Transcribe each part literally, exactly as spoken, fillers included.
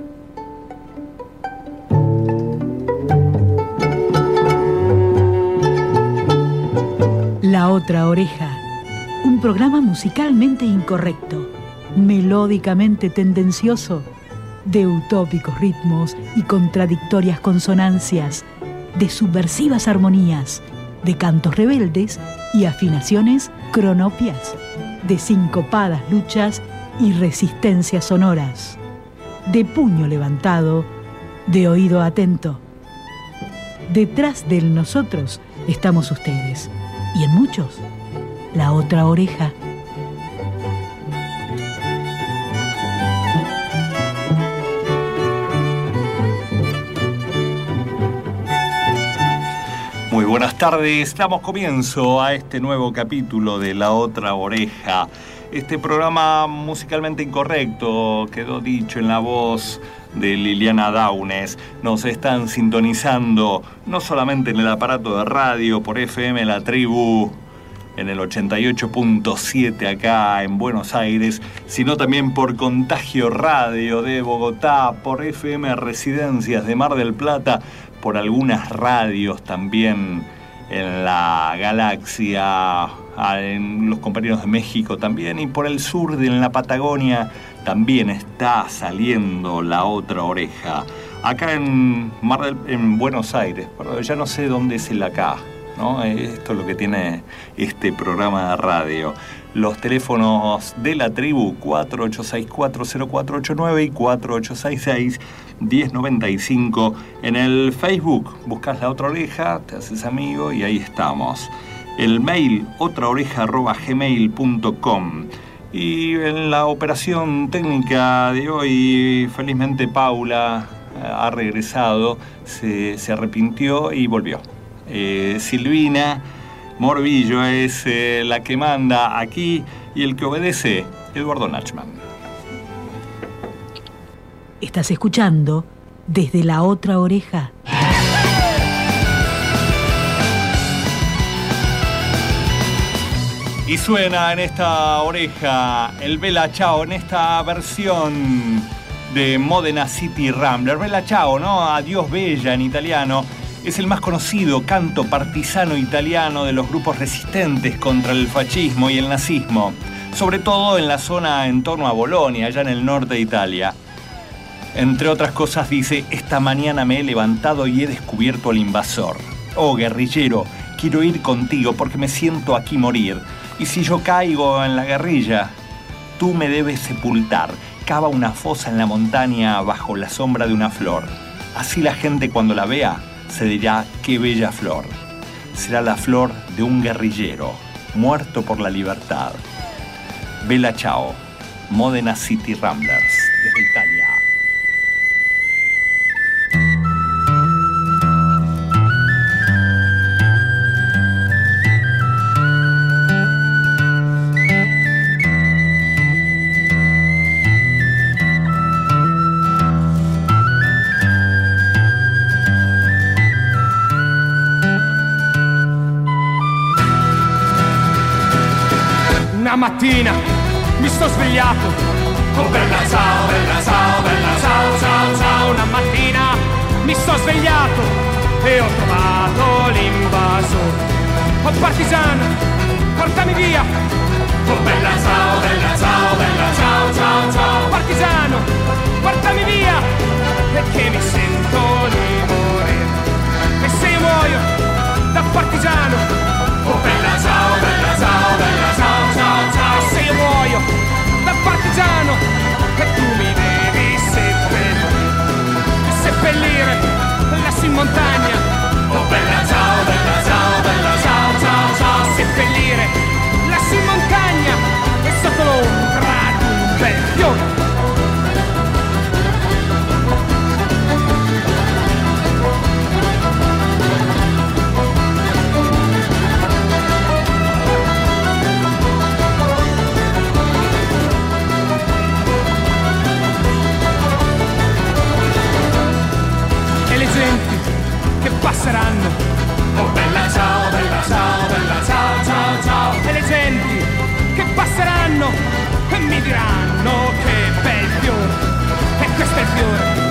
La otra oreja, un programa musicalmente incorrecto, melódicamente tendencioso, de utópicos ritmos y contradictorias consonancias, de subversivas armonías, de cantos rebeldes y afinaciones cronopias, de sincopadas luchas y resistencias sonoras, de puño levantado, de oído atento. Detrás del nosotros estamos ustedes, y en muchos, la otra oreja. Muy buenas tardes, damos comienzo a este nuevo capítulo de La Otra Oreja. Este programa musicalmente incorrecto quedó dicho en la voz de Liliana Daunes. Nos están sintonizando no solamente en el aparato de radio por F M La Tribu, en el ochenta y ocho punto siete acá en Buenos Aires, sino también por Contagio Radio de Bogotá, por F M Residencias de Mar del Plata, por algunas radios también en la galaxia, en los compañeros de México también, y por el sur de en la Patagonia también está saliendo La Otra Oreja. Acá en, Mar del, en Buenos Aires, pero ya no sé dónde es el acá, ¿no? Esto es lo que tiene este programa de radio. Los teléfonos de la tribu cuatro ocho seis cuatro cero cuatro ocho nueve y cuatro ocho seis seis uno cero nueve cinco. En el Facebook buscas La Otra Oreja, te haces amigo y ahí estamos. El mail otraoreja arroba gmail punto com. Y en la operación técnica de hoy, felizmente Paula ha regresado, se, se arrepintió y volvió. Eh, Silvina Morbillo es eh, la que manda aquí, y el que obedece, Eduardo Nachman. Estás escuchando Desde la Otra Oreja. Y suena en esta oreja el Bella Ciao, en esta versión de Modena City Rambler. Bella Ciao, ¿no? Adiós Bella en italiano. Es el más conocido canto partisano italiano de los grupos resistentes contra el fascismo y el nazismo, sobre todo en la zona en torno a Bolonia, allá en el norte de Italia. Entre otras cosas dice: esta mañana me he levantado y he descubierto al invasor. Oh, guerrillero, quiero ir contigo porque me siento aquí morir. Y si yo caigo en la guerrilla, tú me debes sepultar. Cava una fosa en la montaña bajo la sombra de una flor. Así la gente cuando la vea se dirá: qué bella flor. Será la flor de un guerrillero muerto por la libertad. Bella Ciao, Modena City Ramblers, desde Italia. Una mattina mi sto svegliato, oh bella ciao, bella ciao, bella ciao, ciao, ciao. Una mattina mi sto svegliato e ho trovato l'invasore. Oh partigiano, portami via, oh bella ciao, bella ciao, bella ciao, ciao, ciao. Partigiano, portami via, perché mi sento di morire. E se io muoio da partigiano, oh bella ciao, bella ciao, bella ciao, ciao, ciao. Se io muoio da partigiano e tu mi devi seppellire, seppellire lassù in montagna, oh bella ciao, bella ciao, bella ciao, ciao, ciao. Seppellire lassù in montagna e sotto l'ombra di un bel fiore. Passeranno, oh bella ciao, bella ciao, bella ciao, ciao, ciao. E le genti che passeranno e mi diranno che bel fiore, e questo è il fiore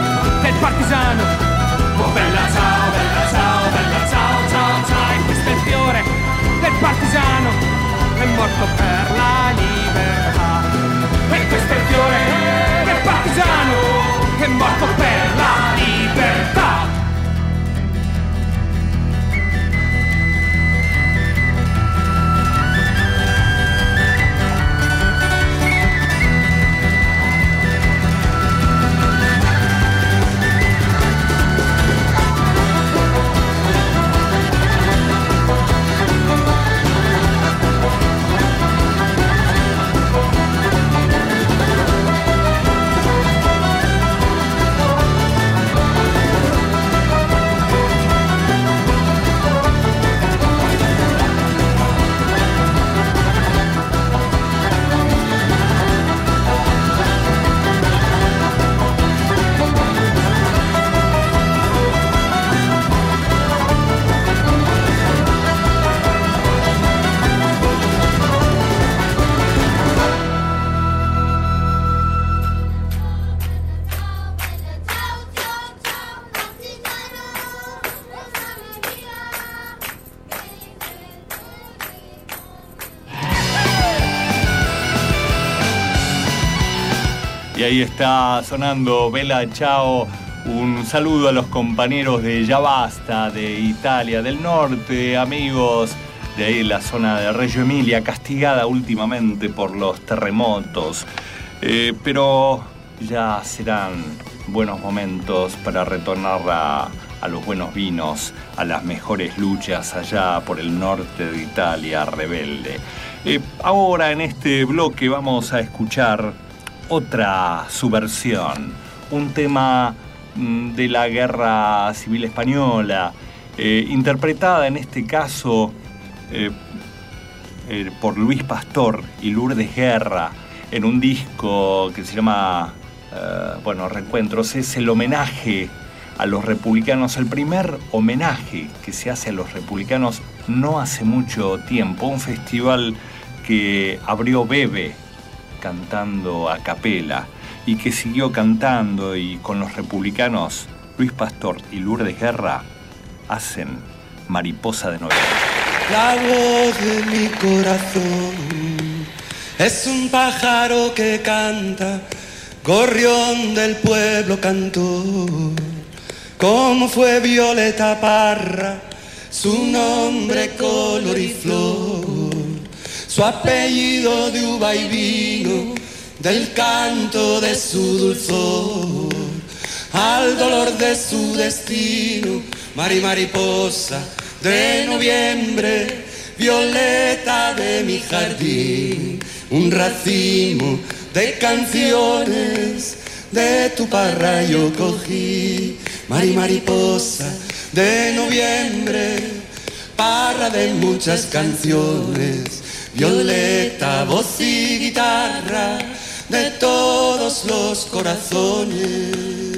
Y ahí está sonando Bella Ciao. Un saludo a los compañeros de Ya Basta, de Italia del Norte, amigos de ahí en la zona de Reggio Emilia, castigada últimamente por los terremotos. Eh, pero ya serán buenos momentos para retornar a, a los buenos vinos, a las mejores luchas allá por el norte de Italia rebelde. Eh, ahora en este bloque vamos a escuchar otra subversión, un tema mmm, de la Guerra Civil Española, eh, interpretada en este caso eh, eh, por Luis Pastor y Lourdes Guerra en un disco que se llama, eh, bueno, Reencuentros. Es el homenaje a los republicanos, el primer homenaje que se hace a los republicanos no hace mucho tiempo, un festival que abrió Bebe cantando a capela y que siguió cantando, y con los republicanos Luis Pastor y Lourdes Guerra hacen Mariposa de Noviembre. La voz de mi corazón es un pájaro que canta, gorrión del pueblo cantor. Como fue Violeta Parra, su nombre color y flor, su apellido de uva y vino, del canto de su dulzor, al dolor de su destino, Mari mariposa de noviembre, violeta de mi jardín, un racimo de canciones de tu parra yo cogí. Mari mariposa de noviembre, parra de muchas canciones, violeta, voz y guitarra de todos los corazones.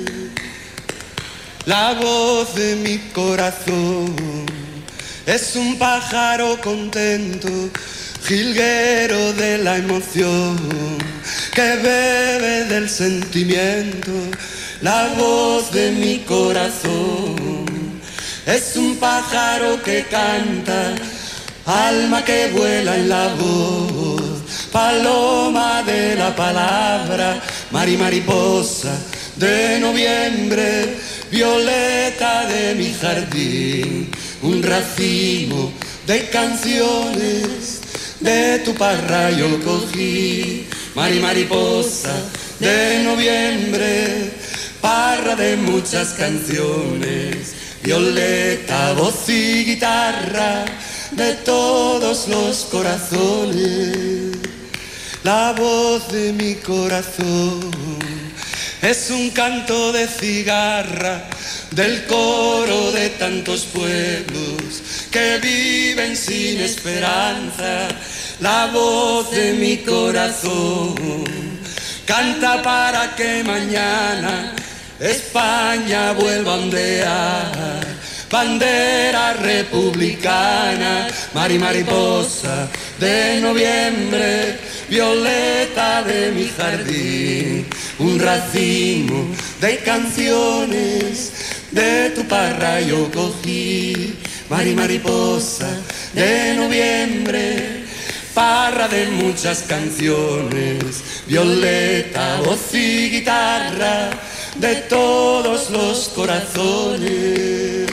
La voz de mi corazón es un pájaro contento, jilguero de la emoción, que bebe del sentimiento. La voz de mi corazón es un pájaro que canta, alma que vuela en la voz, paloma de la palabra, Mari mariposa de noviembre, violeta de mi jardín, un racimo de canciones de tu parra yo cogí. Mari mariposa de noviembre, parra de muchas canciones, violeta, voz y guitarra de todos los corazones. La voz de mi corazón es un canto de cigarra del coro de tantos pueblos que viven sin esperanza. La voz de mi corazón canta para que mañana España vuelva a ondear, bandera republicana. Mari mariposa de noviembre, violeta de mi jardín, un racimo de canciones de tu parra yo cogí. Mari mariposa de noviembre, parra de muchas canciones, violeta, voz y guitarra de todos los corazones.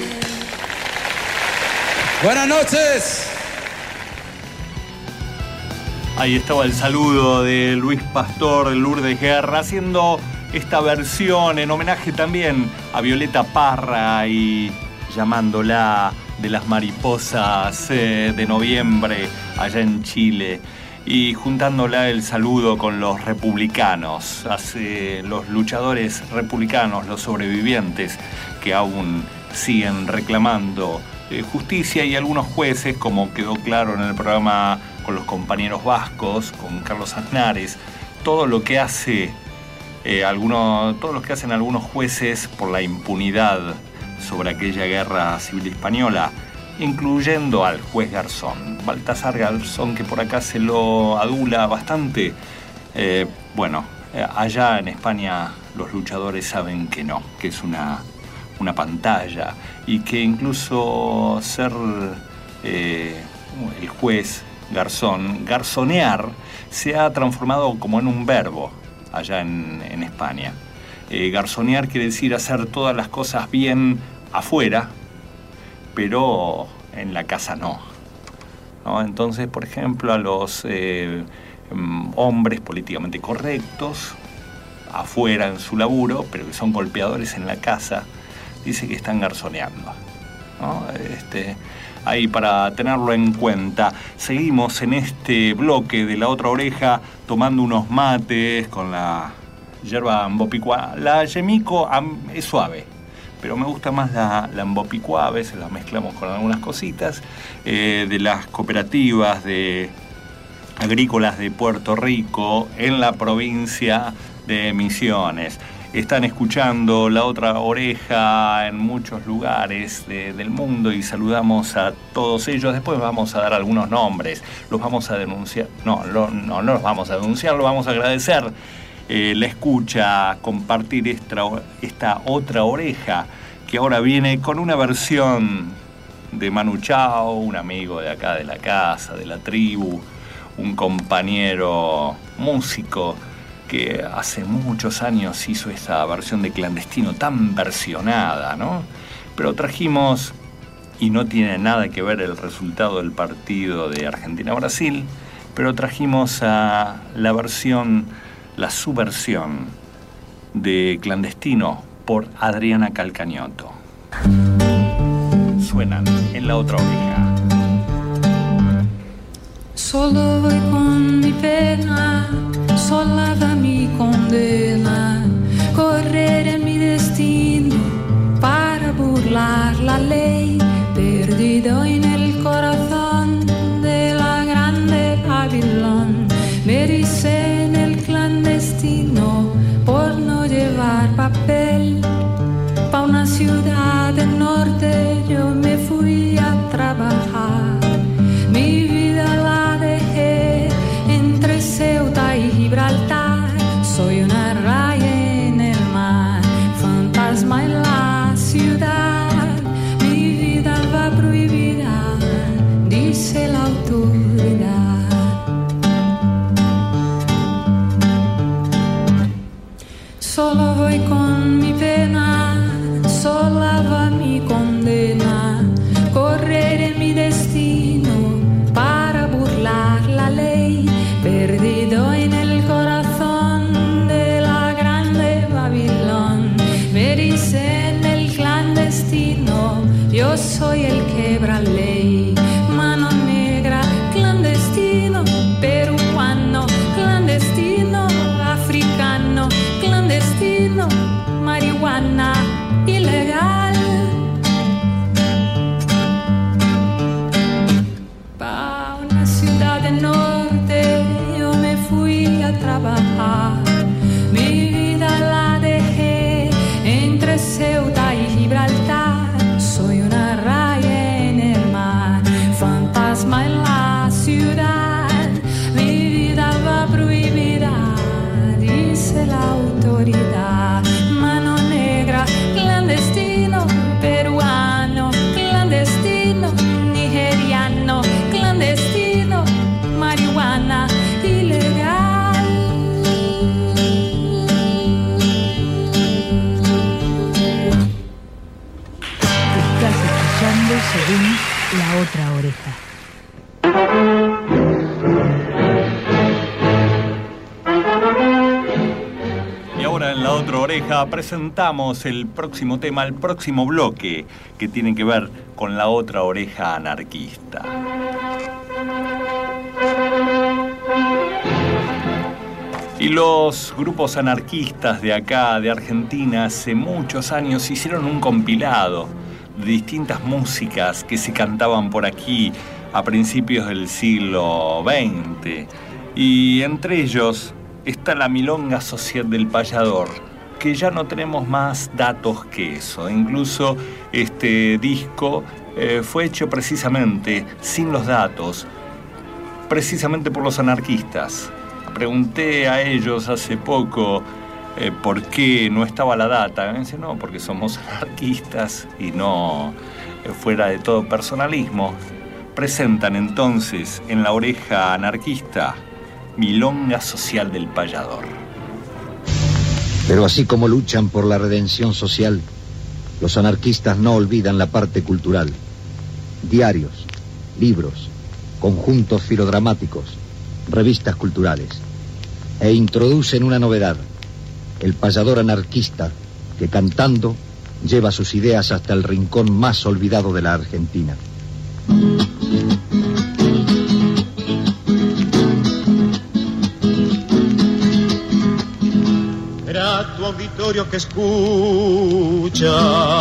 Buenas noches. Ahí estaba el saludo de Luis Pastor, de Lourdes Guerra, haciendo esta versión en homenaje también a Violeta Parra y llamándola de las mariposas eh, de noviembre allá en Chile, y juntándola el saludo con los republicanos, hace los luchadores republicanos, los sobrevivientes que aún siguen reclamando eh, justicia, y algunos jueces, como quedó claro en el programa con los compañeros vascos, con Carlos Aznares, todo lo que hace eh, algunos, todo lo que hacen algunos jueces por la impunidad sobre aquella guerra civil española, incluyendo al juez Garzón, Baltasar Garzón, que por acá se lo adula bastante. Eh, bueno, allá en España los luchadores saben que no, que es una, una pantalla, y que incluso ser eh, el juez Garzón, garzonear, se ha transformado como en un verbo. allá en, en España. Eh, garzonear quiere decir hacer todas las cosas bien afuera, pero en la casa no, ¿no? Entonces, por ejemplo, a los eh, hombres políticamente correctos, afuera en su laburo, pero que son golpeadores en la casa, dice que están garzoneando, ¿no? Este, ahí para tenerlo en cuenta. Seguimos en este bloque de La Otra Oreja tomando unos mates con la yerba ambopicua. La yemico es suave, pero me gusta más la, la ambopicua. A veces la mezclamos con algunas cositas eh, de las cooperativas de agrícolas de Puerto Rico en la provincia de Misiones. Están escuchando La Otra Oreja en muchos lugares de, del mundo y saludamos a todos ellos. Después vamos a dar algunos nombres, los vamos a denunciar. No, lo, no, no los vamos a denunciar, los vamos a agradecer. Eh, la escucha, compartir esta, esta otra oreja que ahora viene con una versión de Manu Chao, un amigo de acá de la casa, de la tribu, un compañero músico que hace muchos años hizo esta versión de Clandestino tan versionada, ¿no? Pero trajimos, y no tiene nada que ver el resultado del partido de Argentina-Brasil, pero trajimos a la versión, la subversión de Clandestino por Adriana Calcañoto. Suenan en La Otra Oreja. Solo voy con mi pena, sola va mi condena, correr en mi destino para burlar la ley, perdido en el corazón de la grande Babilón. Me ericé en el clandestino por no llevar papel, pa' una ciudad del norte yo me fui a trabajar. Mi vida la dejé entre Ceuta y Gibraltar. Soy una raya en el mar, fantasma en la ciudad. Mi vida va prohibida, dice la autoridad. Solo voy con mi pena, sola va mi condena, correr en mi destino para burlar la ley, perdido en el corazón de la grande Babilón. Me dicen el clandestino, yo soy el quebra ley. Mano negra, clandestino, peruano, clandestino, africano, clandestino, marihuana ilegal. Pa' una ciudad del norte yo me fui a trabajar. Mi vida la dejé entre Ceuta y Gibraltar. Soy una raya en el mar, fantasma en la ciudad. Mi vida va prohibida, dice la autoridad. Mano negra, clandestino, peruano, clandestino, nigeriano, clandestino, marihuana ilegal. Estás escuchando según La Otra Oreja. Y ahora en La Otra Oreja presentamos el próximo tema, el próximo bloque, que tiene que ver con la otra oreja anarquista. Y los grupos anarquistas de acá, de Argentina, hace muchos años hicieron un compilado de distintas músicas que se cantaban por aquí a principios del siglo veinte. Y entre ellos está la Milonga Social del Payador, que ya no tenemos más datos que eso. Incluso este disco eh, fue hecho precisamente sin los datos, precisamente por los anarquistas. Pregunté a ellos hace poco eh, por qué no estaba la data. Me dicen, no, porque somos anarquistas y no eh, fuera de todo personalismo. Presentan entonces en La Oreja Anarquista Milonga Social del Payador. Pero así como luchan por la redención social, los anarquistas no olvidan la parte cultural. Diarios, libros, conjuntos filodramáticos, revistas culturales. E introducen una novedad: el payador anarquista que, cantando, lleva sus ideas hasta el rincón más olvidado de la Argentina. Era tu auditorio que escucha,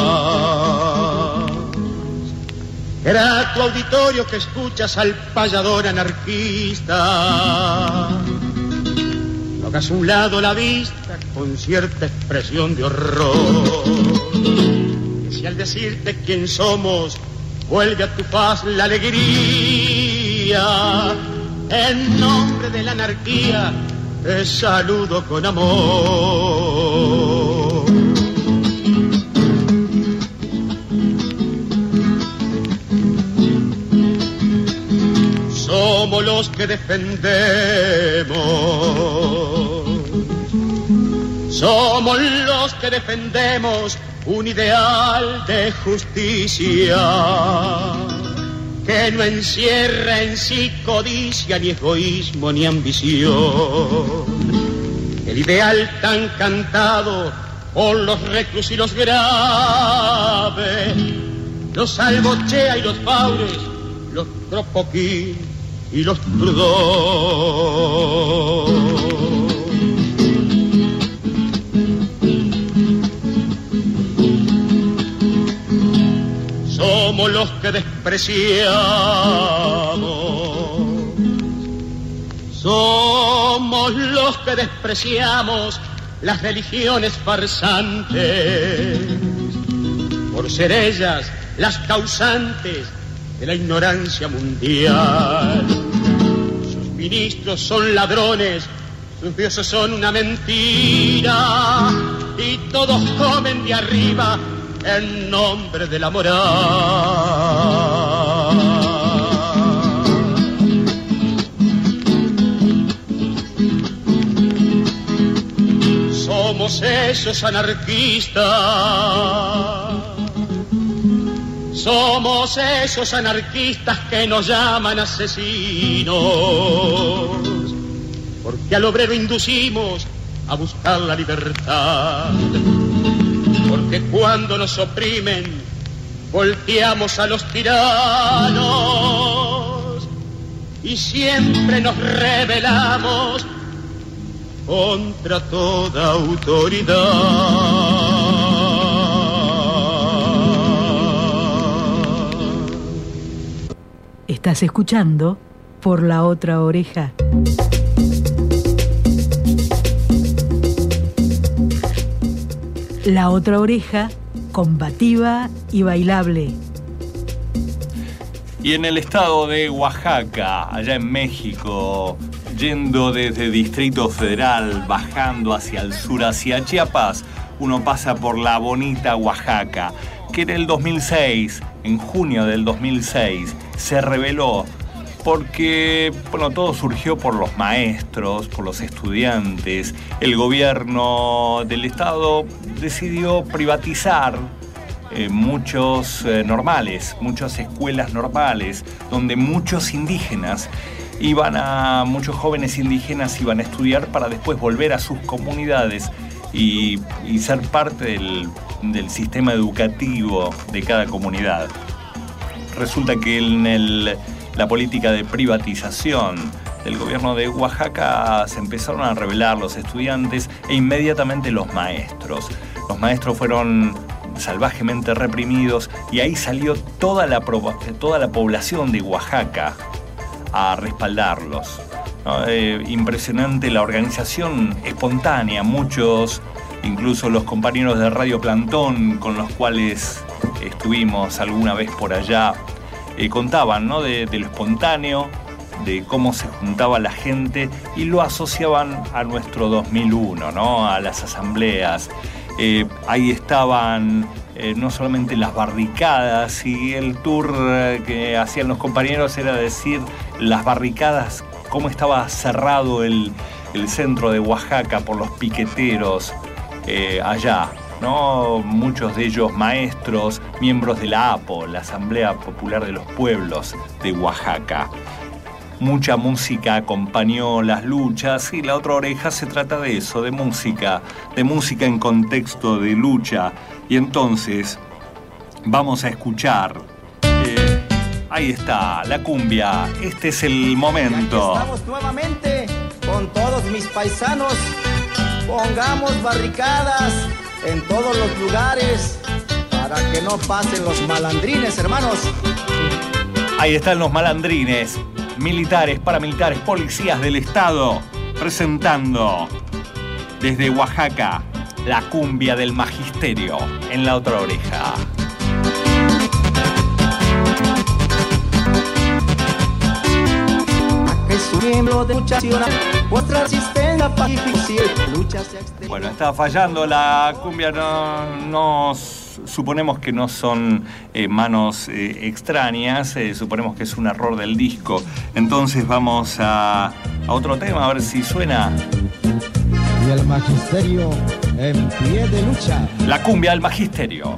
era tu auditorio que escuchas al payador anarquista. No hagas a un lado la vista con cierta expresión de horror. Y si al decirte quién somos vuelve a tu paz la alegría, en nombre de la anarquía te saludo con amor. Somos los que defendemos, somos los que defendemos un ideal de justicia que no encierra en sí codicia, ni egoísmo, ni ambición. El ideal tan cantado por los reclus y los graves, los Albochea y los Faures, los Kropotkin y los Proudhon. Somos los que despreciamos, somos los que despreciamos las religiones farsantes, por ser ellas las causantes de la ignorancia mundial. Sus ministros son ladrones, sus dioses son una mentira, y todos comen de arriba en nombre de la moral. Somos esos anarquistas, somos esos anarquistas que nos llaman asesinos, porque al obrero inducimos a buscar la libertad. Porque cuando nos oprimen, volteamos a los tiranos y siempre nos rebelamos contra toda autoridad. Estás escuchando Por la Otra Oreja. La Otra Oreja, combativa y bailable. Y en el estado de Oaxaca, allá en México, yendo desde Distrito Federal, bajando hacia el sur, hacia Chiapas, uno pasa por la bonita Oaxaca, que en el dos mil seis, en junio del dos mil seis, se rebeló porque, bueno, todo surgió por los maestros, por los estudiantes. El gobierno del estado decidió privatizar eh, muchos eh, normales, muchas escuelas normales, donde muchos indígenas iban a, muchos jóvenes indígenas iban a estudiar para después volver a sus comunidades y, y ser parte del, del sistema educativo de cada comunidad. Resulta que en el la política de privatización del gobierno de Oaxaca se empezaron a rebelar los estudiantes e inmediatamente los maestros. Los maestros fueron salvajemente reprimidos y ahí salió toda la, toda la población de Oaxaca a respaldarlos, ¿no? Eh, impresionante la organización espontánea. Muchos, incluso los compañeros de Radio Plantón con los cuales estuvimos alguna vez por allá, Eh, contaban, ¿no? de, de lo espontáneo, de cómo se juntaba la gente y lo asociaban a nuestro dos mil uno, ¿no? A las asambleas. Eh, ahí estaban eh, no solamente las barricadas, y el tour eh, que hacían los compañeros era decir las barricadas, cómo estaba cerrado el, el centro de Oaxaca por los piqueteros eh, allá, ¿no? Muchos de ellos maestros, miembros de la A P O, la Asamblea Popular de los Pueblos de Oaxaca. Mucha música acompañó las luchas y La Otra Oreja se trata de eso, de música, de música en contexto de lucha. Y entonces vamos a escuchar, eh, ahí está, la cumbia, este es el momento. Aquí estamos nuevamente con todos mis paisanos, pongamos barricadas en todos los lugares para que no pasen los malandrines, hermanos. Ahí están los malandrines, militares, paramilitares, policías del Estado, presentando desde Oaxaca la cumbia del magisterio en La Otra Oreja. Bueno, está fallando la cumbia, no, no suponemos que no son eh, manos eh, extrañas, eh, suponemos que es un error del disco. Entonces vamos a, a otro tema, a ver si suena. Y el magisterio en pie de lucha. La cumbia del magisterio.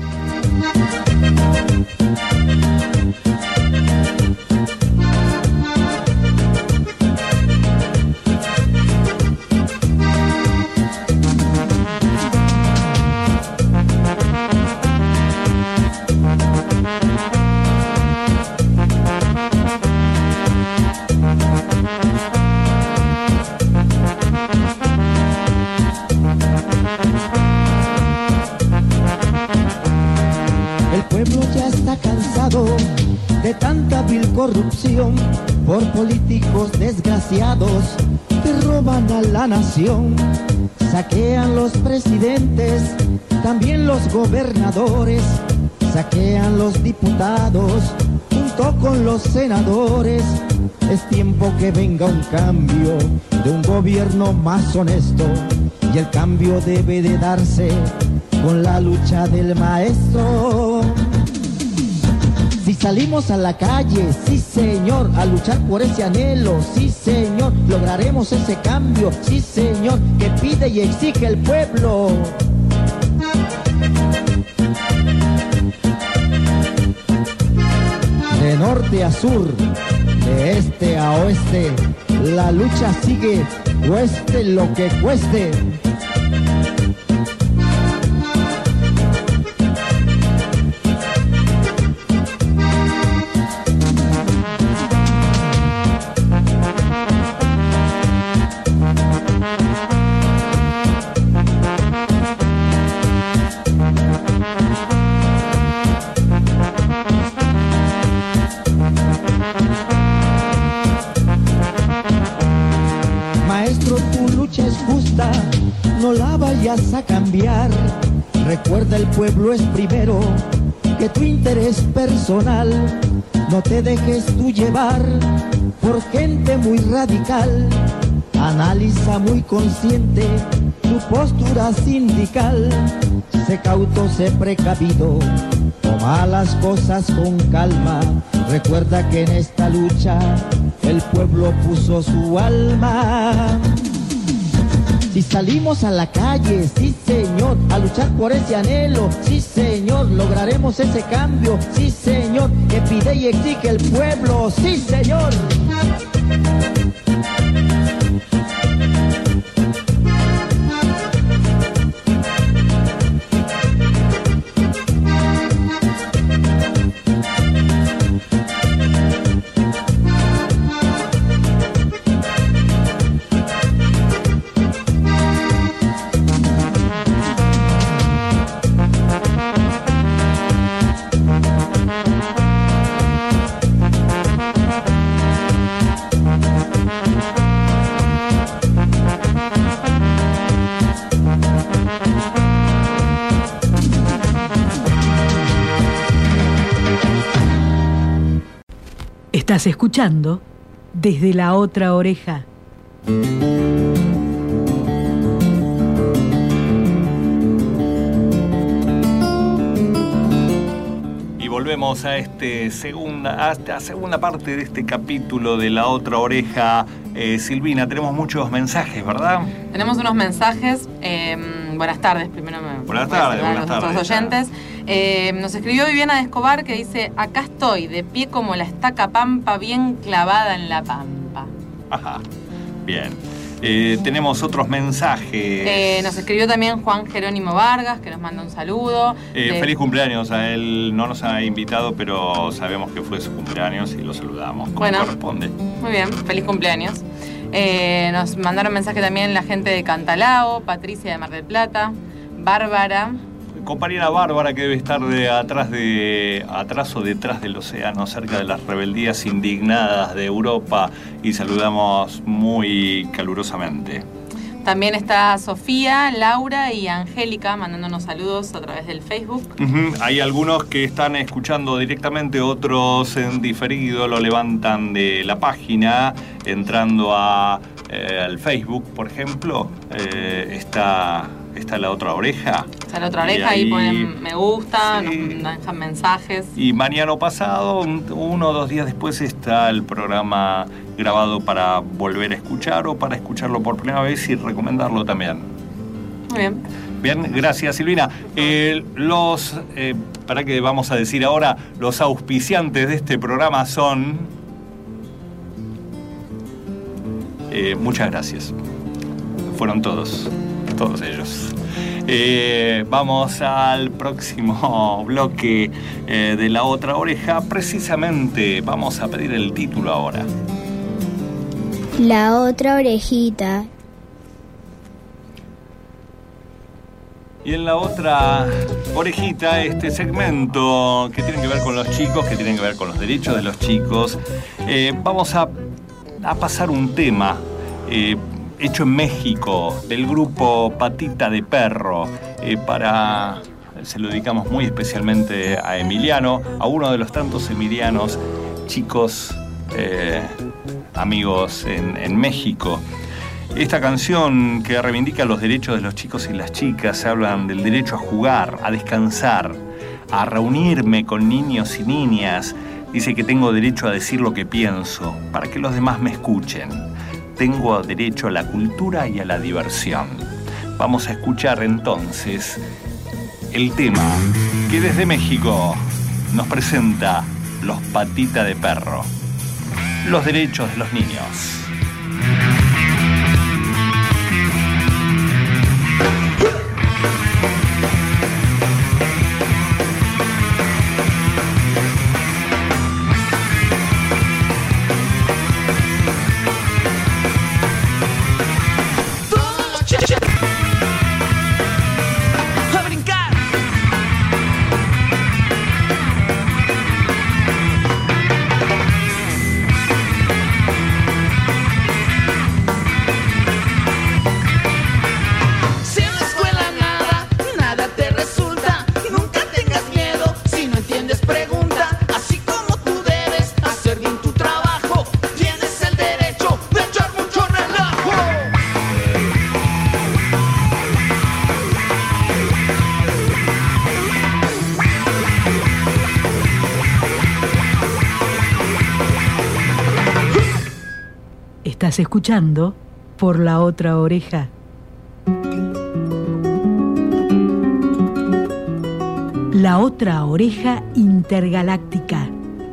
De tanta vil corrupción por políticos desgraciados que roban a la nación, saquean los presidentes, también los gobernadores, saquean los diputados junto con los senadores. Es tiempo que venga un cambio de un gobierno más honesto, y el cambio debe de darse con la lucha del maestro. Si salimos a la calle, sí señor, a luchar por ese anhelo, sí señor, lograremos ese cambio, sí señor, que pide y exige el pueblo. De norte a sur, de este a oeste, la lucha sigue, cueste lo que cueste. No la vayas a cambiar, recuerda el pueblo es primero que tu interés personal. No te dejes tú llevar por gente muy radical, analiza muy consciente tu postura sindical. Sé cauto, sé precavido, toma las cosas con calma. Recuerda que en esta lucha el pueblo puso su alma. Si salimos a la calle, sí señor, a luchar por ese anhelo, sí señor, lograremos ese cambio, sí señor, que pide y exige el pueblo, sí señor. Estás escuchando Desde la Otra Oreja. Y volvemos a este segunda, a esta segunda parte de este capítulo de La Otra Oreja. Eh, Silvina, tenemos muchos mensajes, ¿verdad? Tenemos unos mensajes eh, buenas tardes, primero me buenas tardes, a buenas nuestros tardes, oyentes. Eh, nos escribió Viviana de Escobar que dice: acá estoy, de pie como la estaca pampa, bien clavada en la pampa. Ajá, bien. Eh, tenemos otros mensajes. Eh, nos escribió también Juan Jerónimo Vargas, que nos manda un saludo. Eh, de... Feliz cumpleaños a él. No nos ha invitado, pero sabemos que fue su cumpleaños y lo saludamos como bueno, corresponde. Muy bien, feliz cumpleaños. Eh, nos mandaron mensaje también la gente de Cantalao, Patricia de Mar del Plata, Bárbara. Compañera Bárbara, que debe estar de atrás de atrás o detrás del océano, cerca de las rebeldías indignadas de Europa, y saludamos muy calurosamente. También está Sofía, Laura y Angélica mandándonos saludos a través del Facebook. Uh-huh. Hay algunos que están escuchando directamente, otros en diferido, lo levantan de la página, entrando a, eh, al Facebook, por ejemplo. Eh, está... Está La Otra Oreja. Está La Otra Oreja, ahí, ahí ponen me gusta, sí. Nos dejan mensajes. Y mañana pasado, uno o dos días después, está el programa grabado para volver a escuchar o para escucharlo por primera vez y recomendarlo también. Muy bien. Bien, gracias Silvina. Eh, los, eh, para que vamos a decir ahora, los auspiciantes de este programa son... Eh, muchas gracias. Fueron todos. Todos ellos. Eh, vamos al próximo bloque eh, de La Otra Oreja. Precisamente vamos a pedir el título ahora. La Otra Orejita. Y en La Otra Orejita, este segmento que tiene que ver con los chicos, que tiene que ver con los derechos de los chicos, eh, vamos a, a pasar un tema eh, hecho en México, del grupo Patita de Perro, eh, para, se lo dedicamos muy especialmente a Emiliano, a uno de los tantos emilianos, chicos, eh, amigos en, en México. Esta canción que reivindica los derechos de los chicos y las chicas, hablan del derecho a jugar, a descansar, a reunirme con niños y niñas. Dice que tengo derecho a decir lo que pienso, para que los demás me escuchen. Tengo derecho a la cultura y a la diversión. Vamos a escuchar entonces el tema que desde México nos presenta los Patita de Perro, los derechos de los niños. Estás escuchando Por la Otra Oreja. La Otra Oreja Intergaláctica.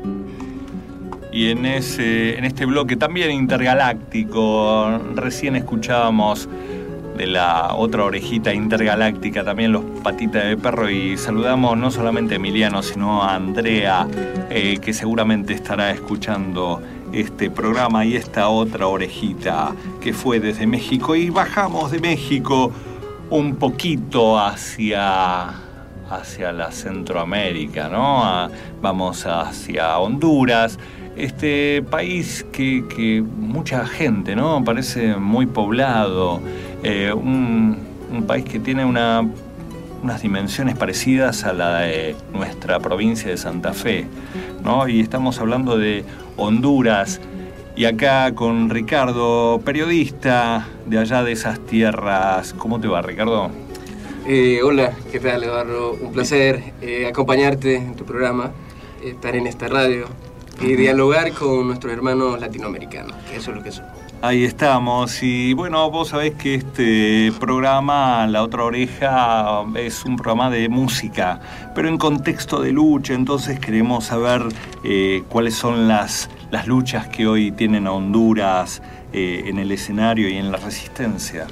Y en, ese, en este bloque también intergaláctico, recién escuchábamos de La Otra Orejita Intergaláctica también los Patitas de Perro, y saludamos no solamente a Emiliano, sino a Andrea, eh, que seguramente estará escuchando este programa y esta Otra Orejita que fue desde México. Y bajamos de México un poquito hacia, hacia la Centroamérica, ¿no? A, vamos hacia Honduras, este país que, que mucha gente, ¿no? Parece muy poblado, eh, un, un país que tiene una, unas dimensiones parecidas a la de nuestra provincia de Santa Fe, ¿no? Y estamos hablando de Honduras, y acá con Ricardo, periodista de allá de esas tierras. ¿Cómo te va, Ricardo? Eh, hola, ¿qué tal, Eduardo? Un placer eh, acompañarte en tu programa, estar en esta radio y dialogar con nuestros hermanos latinoamericanos, que eso es lo que son. Ahí estamos, y bueno, vos sabés que este programa, La Otra Oreja, es un programa de música, pero en contexto de lucha, entonces queremos saber eh, cuáles son las, las luchas que hoy tienen a Honduras eh, en el escenario y en la resistencia.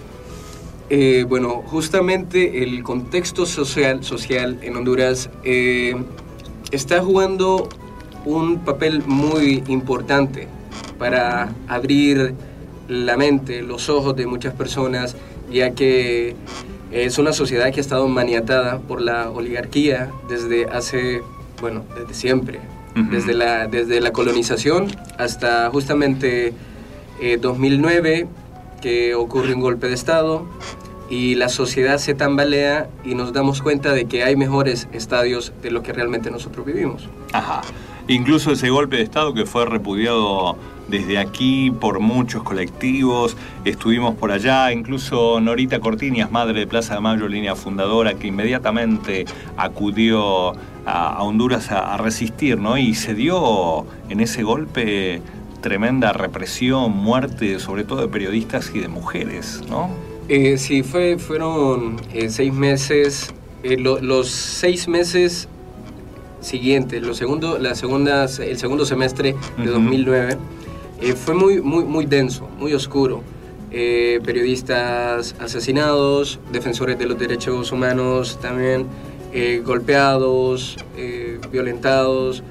Eh, bueno, justamente el contexto social, social en Honduras eh, está jugando un papel muy importante para abrir la mente, los ojos de muchas personas, ya que es una sociedad que ha estado maniatada por la oligarquía desde hace, bueno, desde siempre, uh-huh. desde, la, desde la colonización hasta justamente eh, dos mil nueve, que ocurre un golpe de Estado y la sociedad se tambalea y nos damos cuenta de que hay mejores estadios de lo que realmente nosotros vivimos. Ajá. Incluso ese golpe de Estado que fue repudiado desde aquí por muchos colectivos, estuvimos por allá, incluso Norita Cortiñas, madre de Plaza de Mayo, línea fundadora, que inmediatamente acudió a, a Honduras a, a resistir, ¿no? Y se dio en ese golpe tremenda represión, muerte, sobre todo de periodistas y de mujeres, ¿no? Eh, sí, fue, fueron eh, seis meses, eh, lo, los seis meses siguientes, los segundo, la segunda, el segundo semestre de uh-huh. dos mil nueve, eh, fue muy, muy, muy denso, muy oscuro. Eh, periodistas asesinados, defensores de los derechos humanos también eh, golpeados, eh, violentados,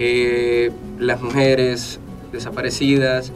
eh, las mujeres desaparecidas,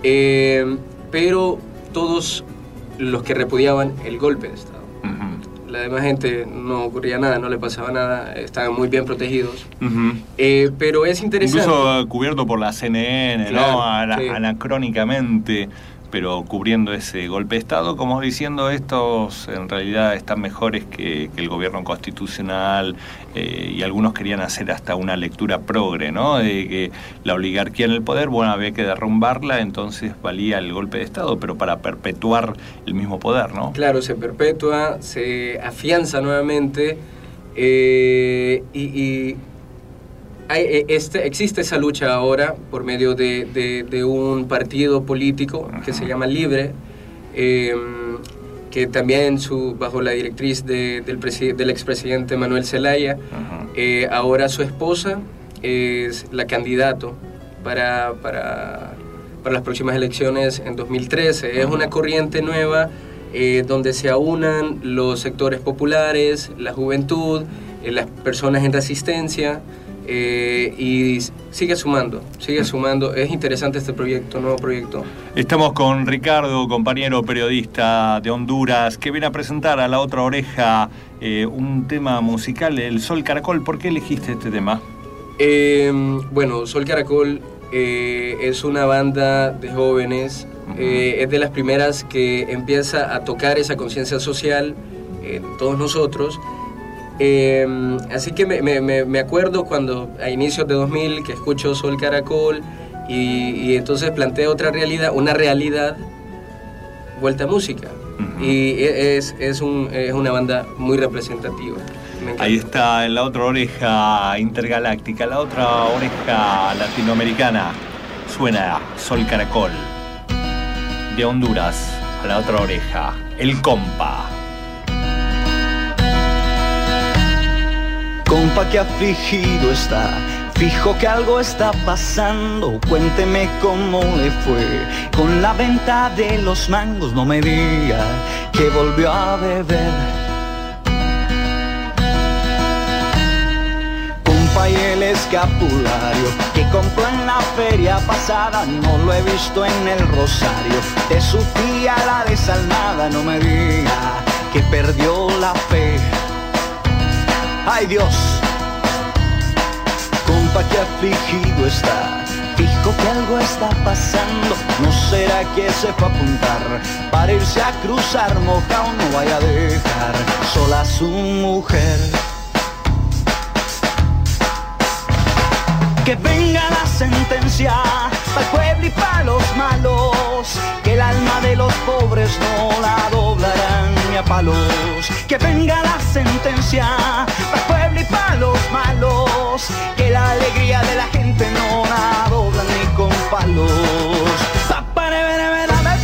eh, pero todos los que repudiaban el golpe de Estado. Uh-huh. La demás gente no ocurría nada, no le pasaba nada, estaban muy bien protegidos. Uh-huh. Eh, pero es interesante. Incluso cubierto por la C N N, claro, ¿no? Ana- sí. Anacrónicamente, pero cubriendo ese golpe de Estado, como diciendo estos en realidad están mejores que, que el gobierno constitucional, eh, y algunos querían hacer hasta una lectura progre, ¿no? De que la oligarquía en el poder, bueno, había que derrumbarla, entonces valía el golpe de Estado, pero para perpetuar el mismo poder, ¿no? Claro, se perpetúa, se afianza nuevamente, eh, y, y Hay, este, existe esa lucha ahora por medio de, de, de un partido político que se llama Libre, eh, que también su, bajo la directriz de, del, presi- del expresidente Manuel Zelaya, eh, ahora su esposa es la candidato para, para, para las próximas elecciones en dos mil trece. Es una corriente nueva eh, donde se aunan los sectores populares, la juventud, eh, las personas en resistencia. Eh, y sigue sumando, sigue sumando. Es interesante este proyecto, nuevo proyecto. Estamos con Ricardo, compañero periodista de Honduras, que viene a presentar a La Otra Oreja eh, un tema musical, El Sol Caracol. ¿Por qué elegiste este tema? Eh, bueno, Sol Caracol eh, es una banda de jóvenes, uh-huh. eh, es de las primeras que empieza a tocar esa conciencia social en todos nosotros. Eh, así que me, me, me acuerdo cuando a inicios de dos mil que escucho Sol Caracol y, y entonces planteo otra realidad, una realidad vuelta a música. Uh-huh. Y es, es, un, es una banda muy representativa. Ahí está en La Otra Oreja intergaláctica, La Otra Oreja latinoamericana. Suena Sol Caracol de Honduras a La Otra Oreja, El Compa. Compa, que afligido está, fijo que algo está pasando. Cuénteme cómo le fue con la venta de los mangos. No me diga que volvió a beber. Compa, y el escapulario que compró en la feria pasada, no lo he visto en el rosario de su tía la desalmada. No me diga que perdió la fe. ¡Ay, Dios! Compa, que afligido está, fijo que algo está pasando. ¿No será que se fue a apuntar para irse a cruzar Mojao? No vaya a dejar sola a su mujer. Que venga la sentencia para el pueblo y para los malos, que el alma de los pobres no la doblarán ni a palos. Que venga la sentencia para el pueblo y para los malos, que la alegría de la gente no la doblan ni con palos. Pa, pa, re, re, re, re,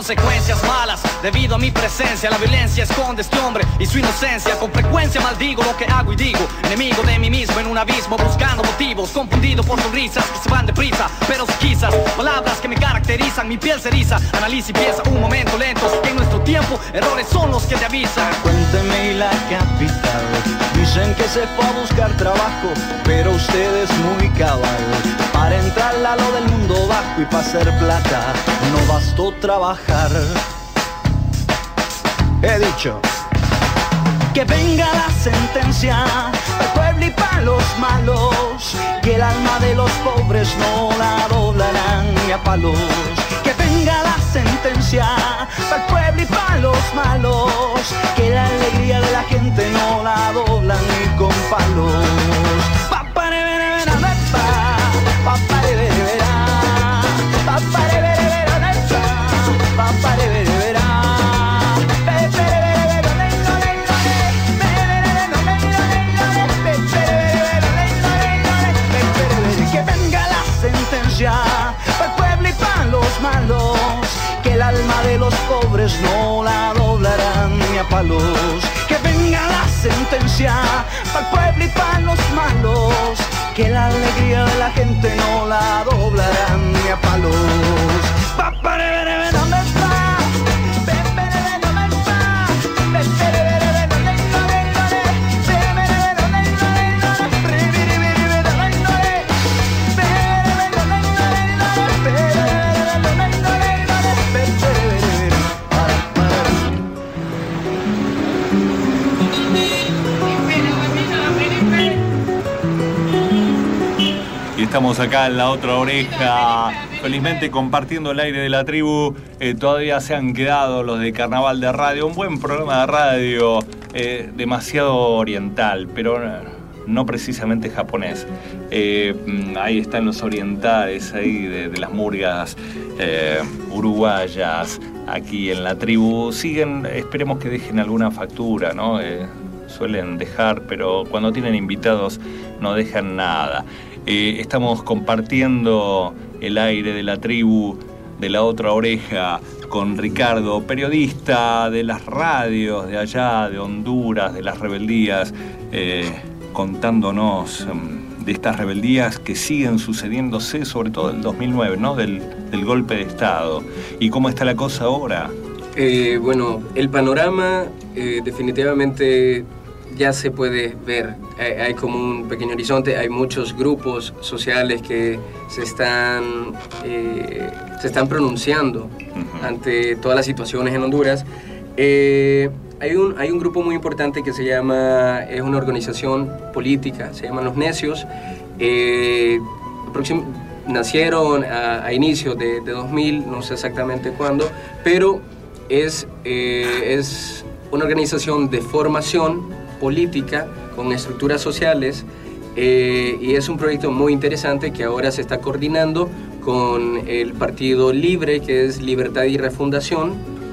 consecuencias malas debido a mi presencia. La violencia esconde este hombre y su inocencia. Con frecuencia maldigo lo que hago y digo. Enemigo de mí mismo en un abismo, buscando motivos, confundido por sonrisas que se van deprisa, pero quizás palabras que me caracterizan, mi piel se eriza. Analiza y piensa un momento lento, que en nuestro tiempo errores son los que te avisan. Cuénteme la capital, dicen que se fue a buscar trabajo, pero usted es muy cabal. Para entrar a lo del mundo bajo y para hacer plata no bastó trabajar. He dicho que venga la sentencia al pueblo y para los malos, que el alma de los pobres no la doblarán ni a palos. Que venga la sentencia al pueblo y para los malos, que la alegría de la gente no la doblan ni con palos. Papá de vera, vera, papá de vera, vera, papá de vera, vera, papá de vera, vera. Para el pueblo y para los malos, que el alma de los pobres no la doblarán ni a palos. Que venga la sentencia para el pueblo y para los malos, que la alegría de la gente no la doblarán ni a palos. Papá, ¿dónde está? Estamos acá en La Otra Oreja, felizmente compartiendo el aire de la tribu. Eh, todavía se han quedado los de Carnaval de Radio, un buen programa de radio, eh, demasiado oriental, pero no precisamente japonés. Eh, ahí están los orientales ahí de, de las murgas eh, uruguayas aquí en la tribu. Siguen, esperemos que dejen alguna factura, ¿no? Eh, suelen dejar, pero cuando tienen invitados no dejan nada. Eh, estamos compartiendo el aire de la tribu de La Otra Oreja con Ricardo, periodista de las radios de allá, de Honduras, de las rebeldías, eh, contándonos um, de estas rebeldías que siguen sucediéndose, sobre todo en el dos mil nueve, ¿no? Del, del golpe de Estado. ¿Y cómo está la cosa ahora? Eh, bueno, el panorama eh, definitivamente ya se puede ver. Hay, hay como un pequeño horizonte, hay muchos grupos sociales que se están, eh, se están pronunciando uh-huh. ante todas las situaciones en Honduras. Eh, hay, un, hay un grupo muy importante que se llama, es una organización política, se llaman Los Necios. Eh, próximo, nacieron a, a inicios de, de dos mil, no sé exactamente cuándo, pero es, eh, es una organización de formación política con estructuras sociales eh, y es un proyecto muy interesante que ahora se está coordinando con el Partido Libre, que es Libertad y Refundación,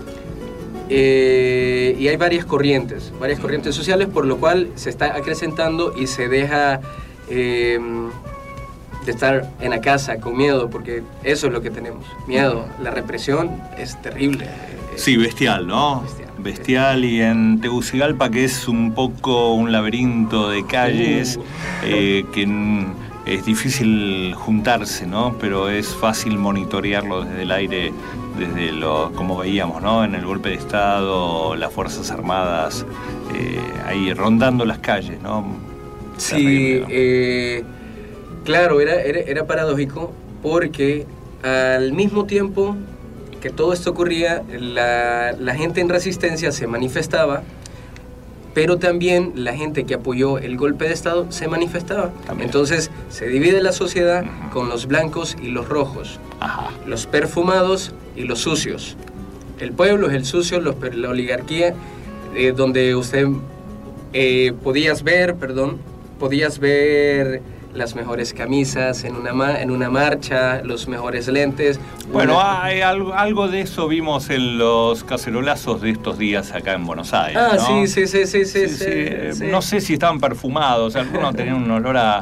eh, y hay varias corrientes, varias corrientes sociales, por lo cual se está acrecentando y se deja eh, de estar en la casa con miedo, porque eso es lo que tenemos, miedo. La represión es terrible. Sí, bestial, ¿no? Bestial. Bestial, y en Tegucigalpa, que es un poco un laberinto de calles, uh. eh, que es difícil juntarse, ¿no? Pero es fácil monitorearlo desde el aire, desde lo, como veíamos, ¿no? En el golpe de Estado, las Fuerzas Armadas eh, ahí rondando las calles, ¿no? Sí, terrible, ¿no? Eh, claro, era, era, era paradójico porque al mismo tiempo que todo esto ocurría, la, la gente en resistencia se manifestaba, pero también la gente que apoyó el golpe de Estado se manifestaba. También. Entonces se divide la sociedad uh-huh. con los blancos y los rojos, Ajá. los perfumados y los sucios. El pueblo es el sucio, los, la oligarquía, eh, donde usted eh, podías ver, perdón, podías ver las mejores camisas en una, ma- en una marcha, los mejores lentes. Bueno, una... hay algo, algo de eso vimos en los cacerolazos de estos días acá en Buenos Aires, Ah, ¿no? sí, sí, sí, sí, sí, sí, sí, sí. sí. No sé si estaban perfumados, algunos tenían un olor a,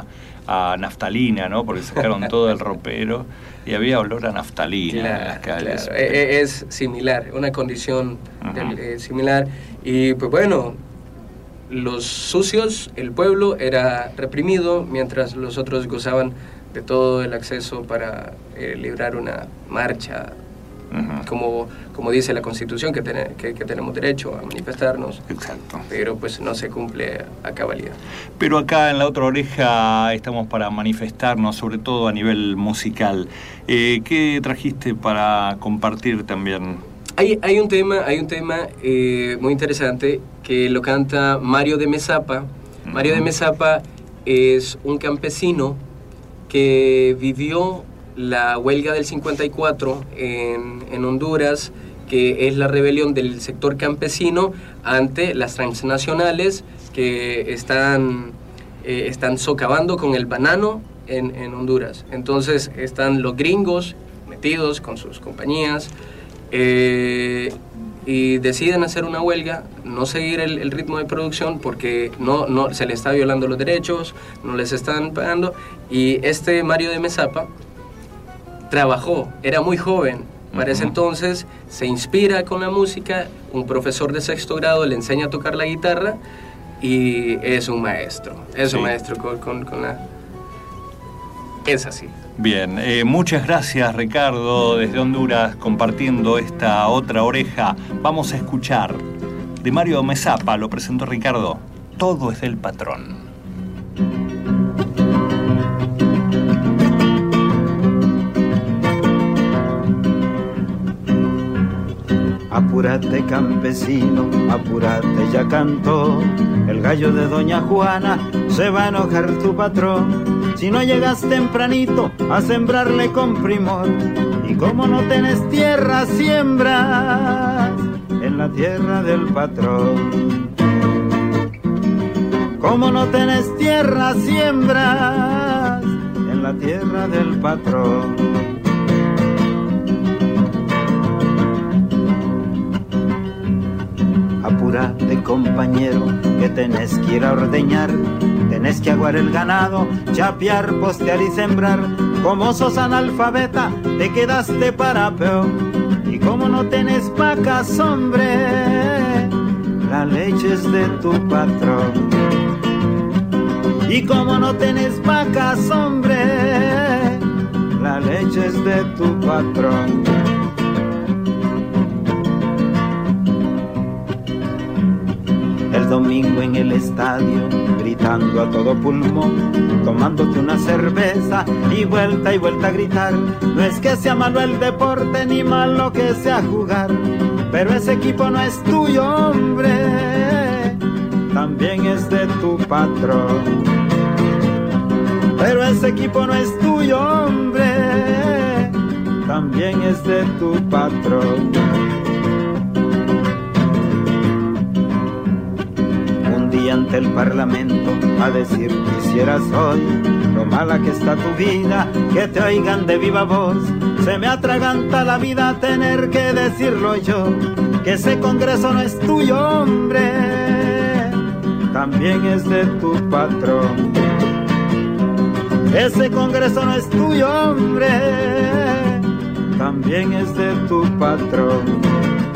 a naftalina, ¿no? Porque sacaron todo el ropero y había olor a naftalina claro, en las calles. Claro. Es similar, una condición del, eh, similar. Y pues bueno, los sucios, el pueblo era reprimido, mientras los otros gozaban de todo el acceso para eh, librar una marcha. Uh-huh. Como, como dice la Constitución, que, ten, que, que tenemos derecho a manifestarnos. Exacto. Pero pues no se cumple a cabalidad. Pero acá en La Otra Oreja estamos para manifestarnos, sobre todo a nivel musical. Eh, ¿Qué trajiste para compartir también? Hay, hay un tema, hay un tema eh, muy interesante que lo canta Mario de Mesapa. Uh-huh. Mario de Mesapa es un campesino que vivió la huelga del cincuenta y cuatro en, en Honduras, que es la rebelión del sector campesino ante las transnacionales que están, eh, están socavando con el banano en, en Honduras. Entonces están los gringos metidos con sus compañías eh, y deciden hacer una huelga, no seguir el, el ritmo de producción porque no, no, se les está violando los derechos, no les están pagando. Y este Mario de Mesapa trabajó, era muy joven, para uh-huh. ese entonces se inspira con la música, un profesor de sexto grado le enseña a tocar la guitarra y es un maestro, es sí. un maestro con, con, con la... es así. Bien, eh, muchas gracias Ricardo desde Honduras compartiendo esta Otra Oreja. Vamos a escuchar de Mario Mesapa, lo presentó Ricardo, Todo es del patrón. Apúrate campesino, apúrate, ya cantó el gallo de doña Juana, se va a enojar tu patrón si no llegas tempranito a sembrarle con primor. Y como no tenés tierra, siembras en la tierra del patrón. Como no tenés tierra, siembras en la tierra del patrón. Apúrate compañero, que tenés que ir a ordeñar, tenés que aguar el ganado, chapear, postear y sembrar. Como sos analfabeta, te quedaste para peón. Y como no tenés vacas, hombre, la leche es de tu patrón. Y como no tenés vacas, hombre, la leche es de tu patrón. El domingo en el estadio, gritando a todo pulmón, tomándote una cerveza y vuelta y vuelta a gritar. No es que sea malo el deporte ni malo que sea jugar, pero ese equipo no es tuyo, hombre, también es de tu patrón. Pero ese equipo no es tuyo, hombre, también es de tu patrón. Ante el parlamento a decir quisieras hoy lo mala que está tu vida, que te oigan de viva voz. Se me atraganta la vida tener que decirlo yo, que ese congreso no es tuyo, hombre, también es de tu patrón. Ese congreso no es tuyo, hombre, también es de tu patrón.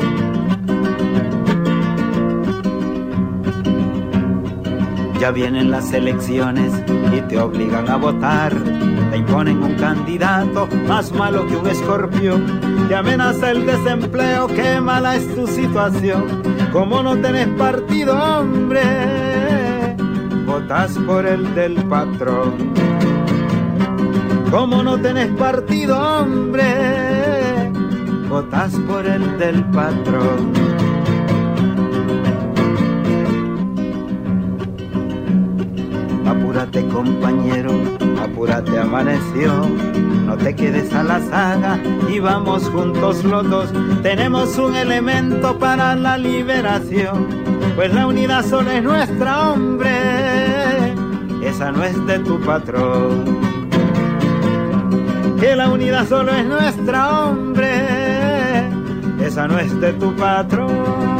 Ya vienen las elecciones y te obligan a votar. Te imponen un candidato más malo que un escorpión. Te amenaza el desempleo, qué mala es tu situación. Como no tenés partido, hombre, votas por el del patrón. Como no tenés partido, hombre, votas por el del patrón. Apúrate compañero, apúrate amaneció, no te quedes a la saga y vamos juntos los dos. Tenemos un elemento para la liberación, pues la unidad solo es nuestra, hombre, esa no es de tu patrón. Que la unidad solo es nuestra, hombre, esa no es de tu patrón.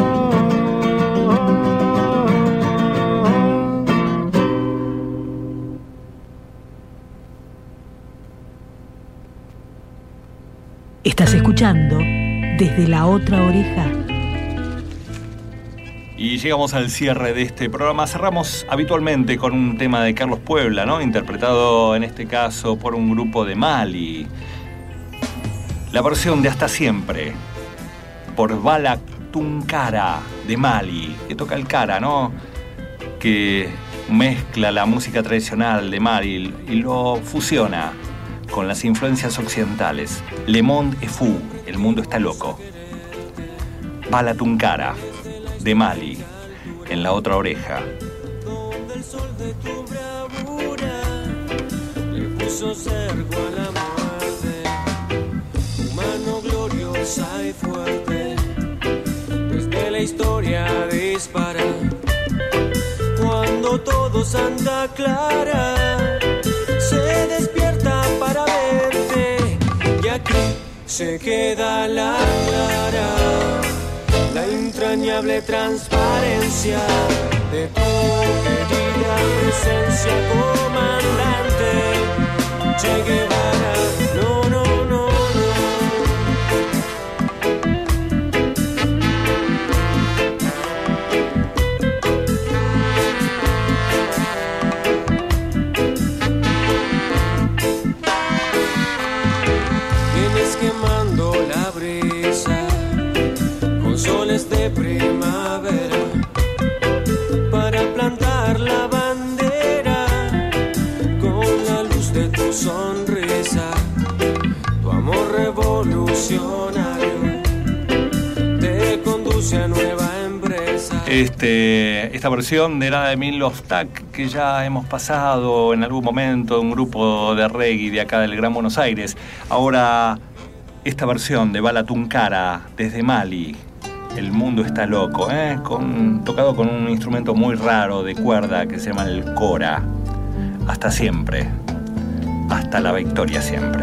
Estás escuchando Desde la Otra Oreja. Y llegamos al cierre de este programa. Cerramos habitualmente con un tema de Carlos Puebla, ¿no? Interpretado en este caso por un grupo de Mali. La versión de Hasta Siempre, por Bala Tunkara de Mali, que toca el cara, ¿no? Que mezcla la música tradicional de Mali y lo fusiona con las influencias occidentales. Le Monde est fou, el mundo está loco. Bala Tunkara de Mali, en la otra oreja. El sol de tu bravura le puso cerco a la muerte, humano gloriosa y fuerte, desde la historia dispara. Cuando todo Santa Clara se despierta para verte, y aquí se queda la clara, la entrañable transparencia de tu querida presencia, comandante Che Guevara. No, no, no, no. Vienes quemando la brisa con soles de primavera para plantar la bandera con la luz de tu sonrisa. Tu amor revolucionario te conduce a nueva empresa. Este, esta versión de Nada de Mil Los Tac, que ya hemos pasado en algún momento, un grupo de reggae de acá del Gran Buenos Aires. Ahora esta versión de Bala Tunkara desde Mali, El mundo está loco, ¿eh? Con, tocado con un instrumento muy raro de cuerda que se llama el cora. Hasta siempre, hasta la victoria siempre.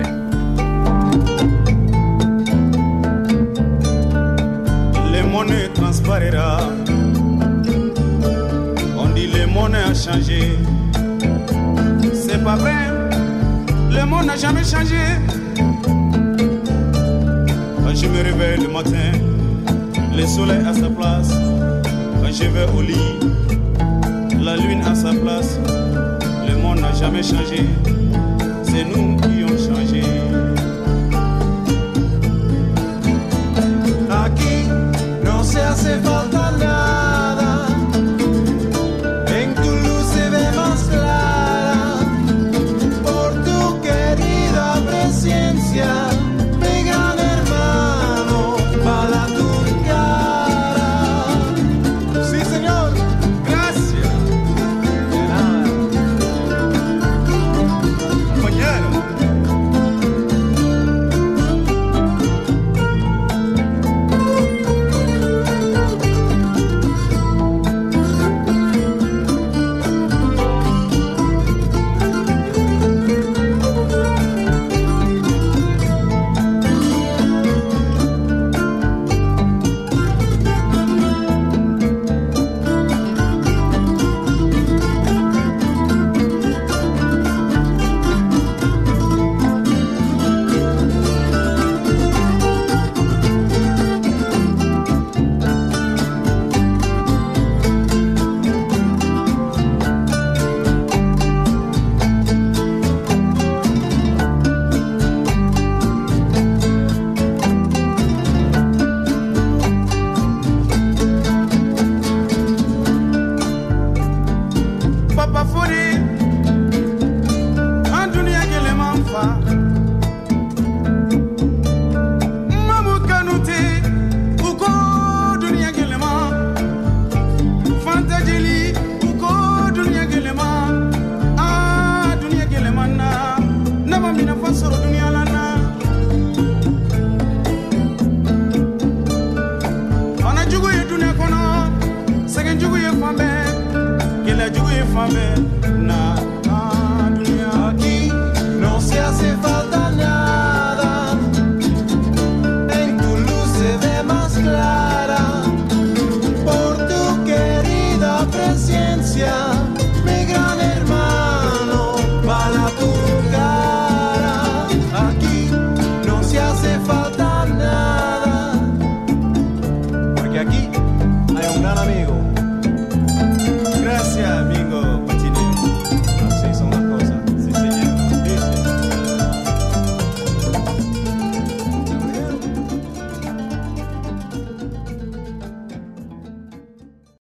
Le monnaie transparaîtra. On dit le monde a changé. C'est pas vrai, le monde n'a jamais changé. Quand je me réveille le matin, le soleil à sa place. Quand je vais au lit, la lune à sa place. Le monde n'a jamais changé, c'est nous qui ont changé. Aquí no se hace falta nada, en tu luz se ve más clara, por tu querida presencia, mi gran hermano, Bala Tunkara. Sí, señor, gracias. De nada. Mañana. Jugu ye fan bɛɛ, kɛlɛ jugu ye fan bɛɛ, na